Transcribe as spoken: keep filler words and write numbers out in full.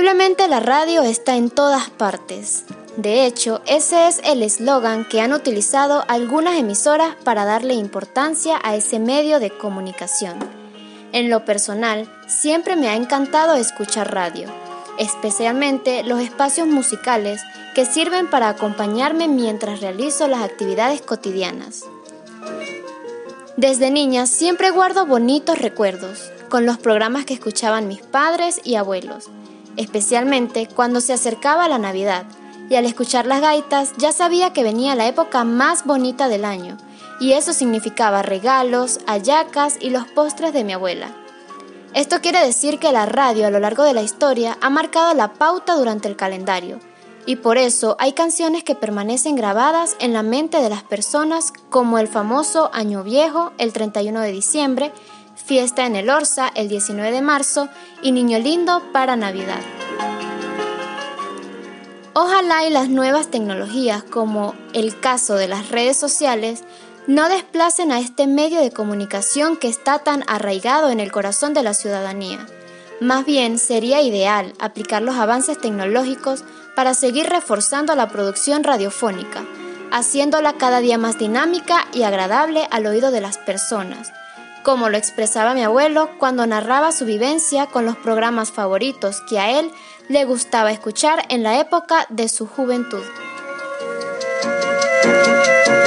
Indiscutiblemente la radio está en todas partes. De hecho, ese es el eslogan que han utilizado algunas emisoras para darle importancia a ese medio de comunicación. En lo personal, siempre me ha encantado escuchar radio, especialmente los espacios musicales que sirven para acompañarme mientras realizo las actividades cotidianas. Desde niña siempre guardo bonitos recuerdos con los programas que escuchaban mis padres y abuelos, especialmente cuando se acercaba la Navidad, y al escuchar las gaitas ya sabía que venía la época más bonita del año, y eso significaba regalos, hallacas y los postres de mi abuela. Esto quiere decir que la radio a lo largo de la historia ha marcado la pauta durante el calendario, y por eso hay canciones que permanecen grabadas en la mente de las personas, como el famoso Año Viejo, el treinta y uno de diciembre, Fiesta en el Orza, el diecinueve de marzo, y Niño Lindo para Navidad. Ojalá y las nuevas tecnologías, como el caso de las redes sociales, no desplacen a este medio de comunicación que está tan arraigado en el corazón de la ciudadanía. Más bien, sería ideal aplicar los avances tecnológicos para seguir reforzando la producción radiofónica, haciéndola cada día más dinámica y agradable al oído de las personas, como lo expresaba mi abuelo cuando narraba su vivencia con los programas favoritos que a él le gustaba escuchar en la época de su juventud.